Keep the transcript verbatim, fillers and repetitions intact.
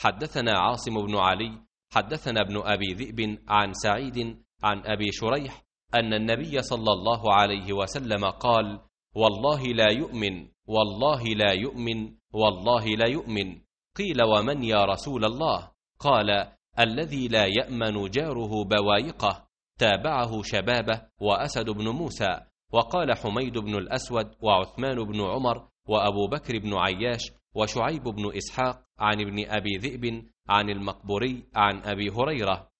حدثنا عاصم بن علي حدثنا ابن أبي ذئب عن سعيد عن أبي شريح أن النبي صلى الله عليه وسلم قال: والله لا يؤمن والله لا يؤمن والله لا يؤمن. قيل: ومن يا رسول الله؟ قال: الذي لا يأمن جاره بوايقه. تابعه شبابه وأسد بن موسى. وقال حميد بن الأسود وعثمان بن عمر وأبو بكر بن عياش وشعيب بن إسحاق عن ابن أبي ذئب عن المقبوري عن أبي هريرة